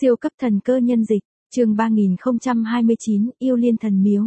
Siêu cấp thần cơ nhân dịch, chương 3029, yêu liên thần miếu.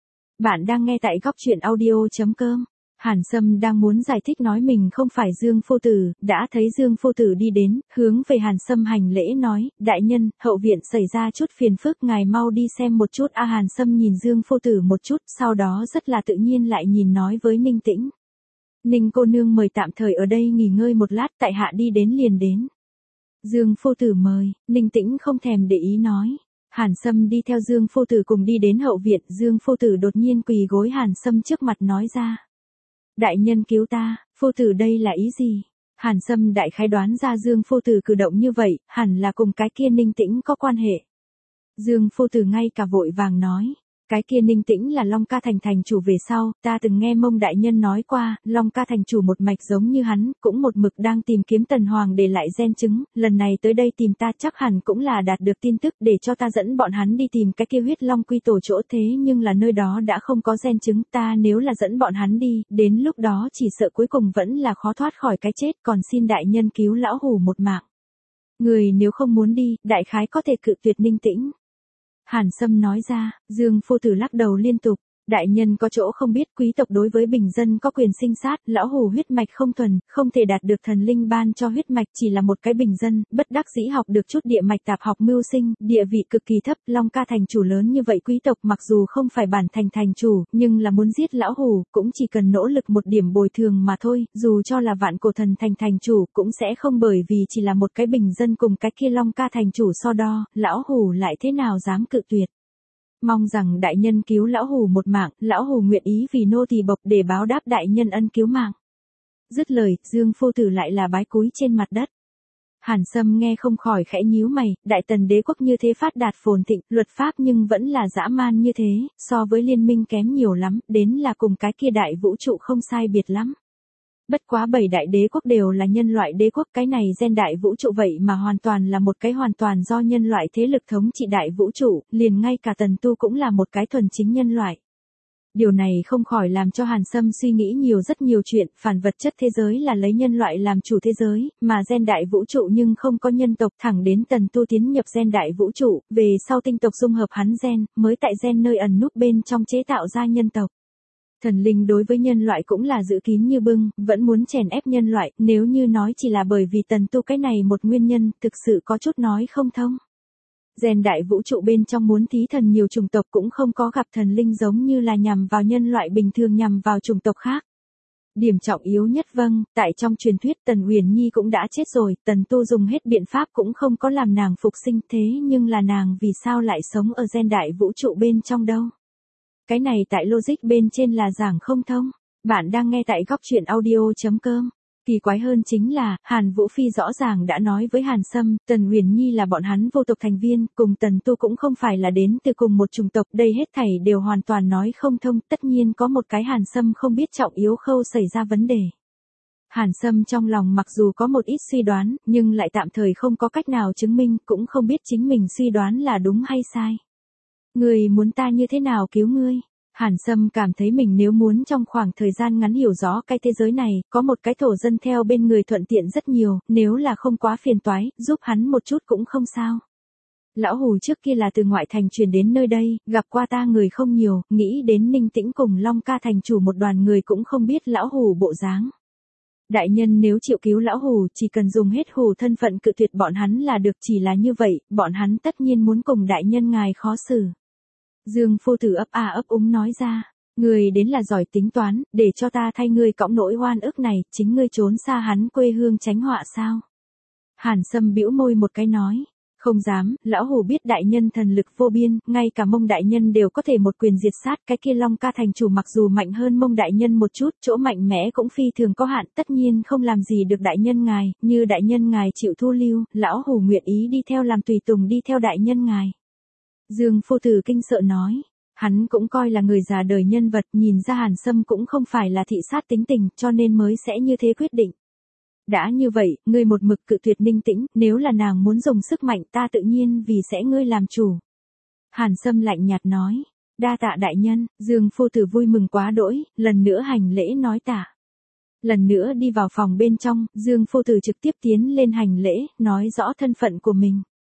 Bạn đang nghe tại góc truyện audio.com. Hàn Sâm đang muốn giải thích nói mình không phải Dương Phu Tử, đã thấy Dương Phu Tử đi đến, hướng về Hàn Sâm hành lễ nói, đại nhân, hậu viện xảy ra chút phiền phức, ngài mau đi xem một chút. Hàn Sâm nhìn Dương Phu Tử một chút, sau đó rất là tự nhiên lại nhìn nói với Ninh Tĩnh. Ninh cô nương mời tạm thời ở đây nghỉ ngơi một lát, tại hạ đi đến liền đến. Dương Phu Tử mời, Ninh Tĩnh không thèm để ý nói. Hàn Sâm đi theo Dương Phu Tử cùng đi đến hậu viện, Dương Phu Tử đột nhiên quỳ gối Hàn Sâm trước mặt nói ra. Đại nhân cứu ta, Phu Tử đây là ý gì? Hàn Sâm đại khái đoán ra Dương Phu Tử cử động như vậy, hẳn là cùng cái kia Ninh Tĩnh có quan hệ. Dương Phu Tử ngay cả vội vàng nói. Cái kia Ninh Tĩnh là Long Ca Thành thành chủ về sau, ta từng nghe Mông đại nhân nói qua, Long Ca Thành chủ một mạch giống như hắn, cũng một mực đang tìm kiếm Tần Hoàng để lại gen chứng, lần này tới đây tìm ta chắc hẳn cũng là đạt được tin tức để cho ta dẫn bọn hắn đi tìm cái kia huyết long quy tổ chỗ, thế nhưng là nơi đó đã không có gen chứng, ta nếu là dẫn bọn hắn đi, đến lúc đó chỉ sợ cuối cùng vẫn là khó thoát khỏi cái chết, còn xin đại nhân cứu lão hủ một mạng. Người nếu không muốn đi, đại khái có thể cự tuyệt Ninh Tĩnh. Hàn Sâm nói ra, Dương Phu Tử lắc đầu liên tục, đại nhân có chỗ không biết, quý tộc đối với bình dân có quyền sinh sát, lão hủ huyết mạch không thuần, không thể đạt được thần linh ban cho huyết mạch, chỉ là một cái bình dân, bất đắc dĩ học được chút địa mạch tạp học mưu sinh, địa vị cực kỳ thấp. Long Ca Thành chủ lớn như vậy, quý tộc mặc dù không phải bản thành thành chủ, nhưng là muốn giết lão hủ, cũng chỉ cần nỗ lực một điểm bồi thường mà thôi, dù cho là vạn cổ thần thành thành chủ, cũng sẽ không bởi vì chỉ là một cái bình dân cùng cái kia Long Ca Thành chủ so đo, lão hủ lại thế nào dám cự tuyệt. Mong rằng đại nhân cứu lão hủ một mạng, lão hủ nguyện ý vì nô tỳ bộc để báo đáp đại nhân ân cứu mạng. Dứt lời, Dương Phu Tử lại là bái cúi trên mặt đất. Hàn Sâm nghe không khỏi khẽ nhíu mày, đại tần đế quốc như thế phát đạt phồn thịnh, luật pháp nhưng vẫn là dã man như thế, so với liên minh kém nhiều lắm, đến là cùng cái kia đại vũ trụ không sai biệt lắm. Bất quá 7 đại đế quốc đều là nhân loại đế quốc, cái này gen đại vũ trụ vậy mà hoàn toàn là một cái hoàn toàn do nhân loại thế lực thống trị đại vũ trụ, liền ngay cả Tần Tu cũng là một cái thuần chính nhân loại. Điều này không khỏi làm cho Hàn Sâm suy nghĩ rất nhiều chuyện, phản vật chất thế giới là lấy nhân loại làm chủ thế giới, mà gen đại vũ trụ nhưng không có nhân tộc, thẳng đến Tần Tu tiến nhập gen đại vũ trụ, về sau tinh tộc dung hợp hắn gen, mới tại gen nơi ẩn núp bên trong chế tạo ra nhân tộc. Thần linh đối với nhân loại cũng là giữ kín như bưng, vẫn muốn chèn ép nhân loại, nếu như nói chỉ là bởi vì Tần Tu cái này một nguyên nhân, thực sự có chút nói không thông. Gen đại vũ trụ bên trong muốn thí thần nhiều chủng tộc cũng không có gặp thần linh giống như là nhằm vào nhân loại bình thường nhằm vào chủng tộc khác. Điểm trọng yếu nhất tại trong truyền thuyết Tần Uyển Nhi cũng đã chết rồi, Tần Tu dùng hết biện pháp cũng không có làm nàng phục sinh, thế nhưng là nàng vì sao lại sống ở gen đại vũ trụ bên trong đâu? Cái này tại logic bên trên là giảng không thông. Bạn đang nghe tại góc truyện audio.com. Kỳ quái hơn chính là, Hàn Vũ Phi rõ ràng đã nói với Hàn Sâm, Tần Uyển Nhi là bọn hắn vô tộc thành viên, cùng Tần Tu cũng không phải là đến từ cùng một chủng tộc, đây hết thảy đều hoàn toàn nói không thông, tất nhiên có một cái Hàn Sâm không biết trọng yếu khâu xảy ra vấn đề. Hàn Sâm trong lòng mặc dù có một ít suy đoán, nhưng lại tạm thời không có cách nào chứng minh, cũng không biết chính mình suy đoán là đúng hay sai. Người muốn ta như thế nào cứu ngươi? Hàn Sâm cảm thấy mình nếu muốn trong khoảng thời gian ngắn hiểu rõ cái thế giới này, có một cái thổ dân theo bên người thuận tiện rất nhiều, nếu là không quá phiền toái, giúp hắn một chút cũng không sao. Lão hủ trước kia là từ ngoại thành chuyển đến nơi đây, gặp qua ta người không nhiều, nghĩ đến Ninh Tĩnh cùng Long Ca Thành chủ một đoàn người cũng không biết lão hủ bộ dáng. Đại nhân nếu chịu cứu lão hủ, chỉ cần dùng hết hủ thân phận cự tuyệt bọn hắn là được, chỉ là như vậy, bọn hắn tất nhiên muốn cùng đại nhân ngài khó xử. Dương Phu Tử ấp úng nói ra, người đến là giỏi tính toán, để cho ta thay ngươi cõng nỗi oan ức này, chính ngươi trốn xa hắn quê hương tránh họa sao? Hàn Sâm bĩu môi một cái nói, không dám, lão hủ biết đại nhân thần lực vô biên, ngay cả Mông đại nhân đều có thể một quyền diệt sát, cái kia Long Ca Thành chủ mặc dù mạnh hơn Mông đại nhân một chút, chỗ mạnh mẽ cũng phi thường có hạn, tất nhiên không làm gì được đại nhân ngài, như đại nhân ngài chịu thu lưu, lão hủ nguyện ý đi theo làm tùy tùng đi theo đại nhân ngài. Dương Phu Tử kinh sợ nói, hắn cũng coi là người già đời nhân vật, nhìn ra Hàn Sâm cũng không phải là thị sát tính tình, cho nên mới sẽ như thế quyết định. Đã như vậy, ngươi một mực cự tuyệt Ninh Tĩnh, nếu là nàng muốn dùng sức mạnh ta tự nhiên vì sẽ ngươi làm chủ. Hàn Sâm lạnh nhạt nói, đa tạ đại nhân. Dương Phu Tử vui mừng quá đỗi, lần nữa hành lễ nói tạ. Lần nữa đi vào phòng bên trong, Dương Phu Tử trực tiếp tiến lên hành lễ, nói rõ thân phận của mình.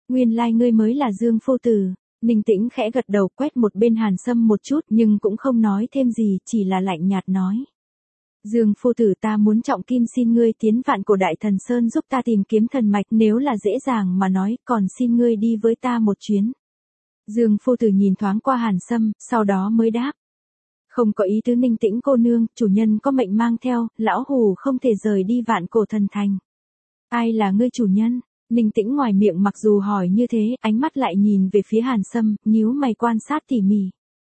Nguyên lai ngươi mới là Dương phu tử. Ninh Tĩnh khẽ gật đầu, quét một bên Hàn Sâm một chút nhưng cũng không nói thêm gì, chỉ là lạnh nhạt nói. Dương phu tử, ta muốn trọng kim xin ngươi tiến Vạn Cổ Đại Thần Sơn giúp ta tìm kiếm thần mạch, nếu là dễ dàng mà nói, còn xin ngươi đi với ta một chuyến. Dương phu tử nhìn thoáng qua Hàn Sâm, sau đó mới đáp. Không có ý tứ. Ninh Tĩnh cô nương, chủ nhân có mệnh mang theo, lão hù không thể rời đi Vạn Cổ Thần Thành. Ai là ngươi chủ nhân? Ninh Tĩnh ngoài miệng mặc dù hỏi như thế, ánh mắt lại nhìn về phía Hàn Sâm, nhíu mày quan sát tỉ mỉ.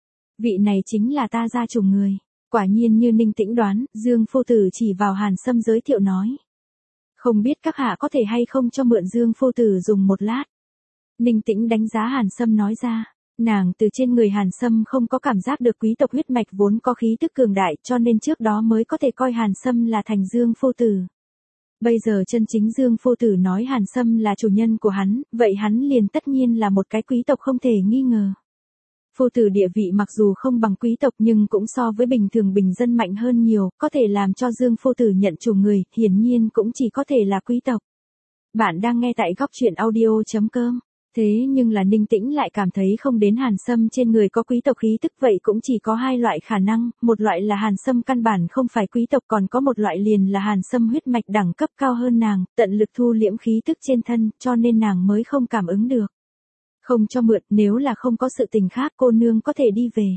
Vị này chính là ta gia chủ người. Quả nhiên như Ninh Tĩnh đoán, Dương phu tử chỉ vào Hàn Sâm giới thiệu nói. Không biết các hạ có thể hay không cho mượn Dương phu tử dùng một lát. Ninh Tĩnh đánh giá Hàn Sâm nói ra. Nàng từ trên người Hàn Sâm không có cảm giác được quý tộc huyết mạch vốn có khí tức cường đại, cho nên trước đó mới có thể coi Hàn Sâm là thành Dương phu tử. Bây giờ chân chính Dương phu tử nói Hàn Sâm là chủ nhân của hắn, vậy hắn liền tất nhiên là một cái quý tộc không thể nghi ngờ. Phu tử địa vị mặc dù không bằng quý tộc nhưng cũng so với bình thường bình dân mạnh hơn nhiều, có thể làm cho Dương phu tử nhận chủ người, hiển nhiên cũng chỉ có thể là quý tộc. Bạn đang nghe tại góc truyện audio.com. Thế nhưng là Ninh Tĩnh lại cảm thấy không đến Hàn Sâm trên người có quý tộc khí tức, vậy cũng chỉ có hai loại khả năng, một loại là Hàn Sâm căn bản không phải quý tộc, còn có một loại liền là Hàn Sâm huyết mạch đẳng cấp cao hơn nàng, tận lực thu liễm khí tức trên thân, cho nên nàng mới không cảm ứng được. Không cho mượn, nếu là không có sự tình khác cô nương có thể đi về.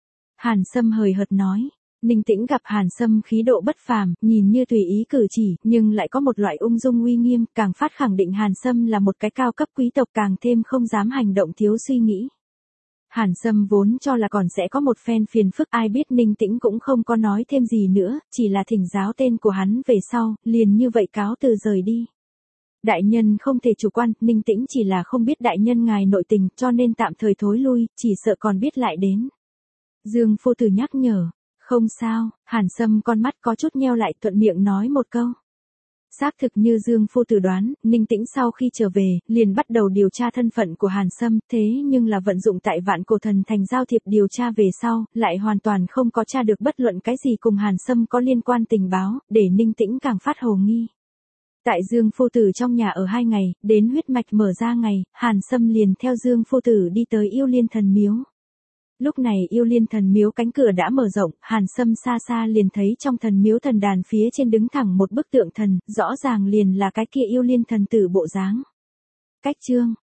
Hàn Sâm hời hợt nói. Ninh Tĩnh gặp Hàn Sâm khí độ bất phàm, nhìn như tùy ý cử chỉ, nhưng lại có một loại ung dung uy nghiêm, càng phát khẳng định Hàn Sâm là một cái cao cấp quý tộc, càng thêm không dám hành động thiếu suy nghĩ. Hàn Sâm vốn cho là còn sẽ có một phen phiền phức, ai biết Ninh Tĩnh cũng không có nói thêm gì nữa, chỉ là thỉnh giáo tên của hắn về sau, liền như vậy cáo từ rời đi. Đại nhân không thể chủ quan, Ninh Tĩnh chỉ là không biết đại nhân ngài nội tình, cho nên tạm thời thối lui, chỉ sợ còn biết lại đến. Dương phu tử nhắc nhở. Không sao, Hàn Sâm con mắt có chút nheo lại, thuận miệng nói một câu. Xác thực như Dương phu tử đoán, Ninh Tĩnh sau khi trở về, liền bắt đầu điều tra thân phận của Hàn Sâm, thế nhưng là vận dụng tại Vạn Cổ Thần Thành giao thiệp điều tra về sau, lại hoàn toàn không có tra được bất luận cái gì cùng Hàn Sâm có liên quan tình báo, để Ninh Tĩnh càng phát hồ nghi. Tại Dương phu tử trong nhà ở 2 ngày, đến huyết mạch mở ra ngày, Hàn Sâm liền theo Dương phu tử đi tới Yêu Liên Thần Miếu. Lúc này Yêu Liên Thần Miếu cánh cửa đã mở rộng, Hàn Sâm xa xa liền thấy trong thần miếu thần đàn phía trên đứng thẳng một bức tượng thần, rõ ràng liền là cái kia Yêu Liên thần tử bộ dáng. Cách chương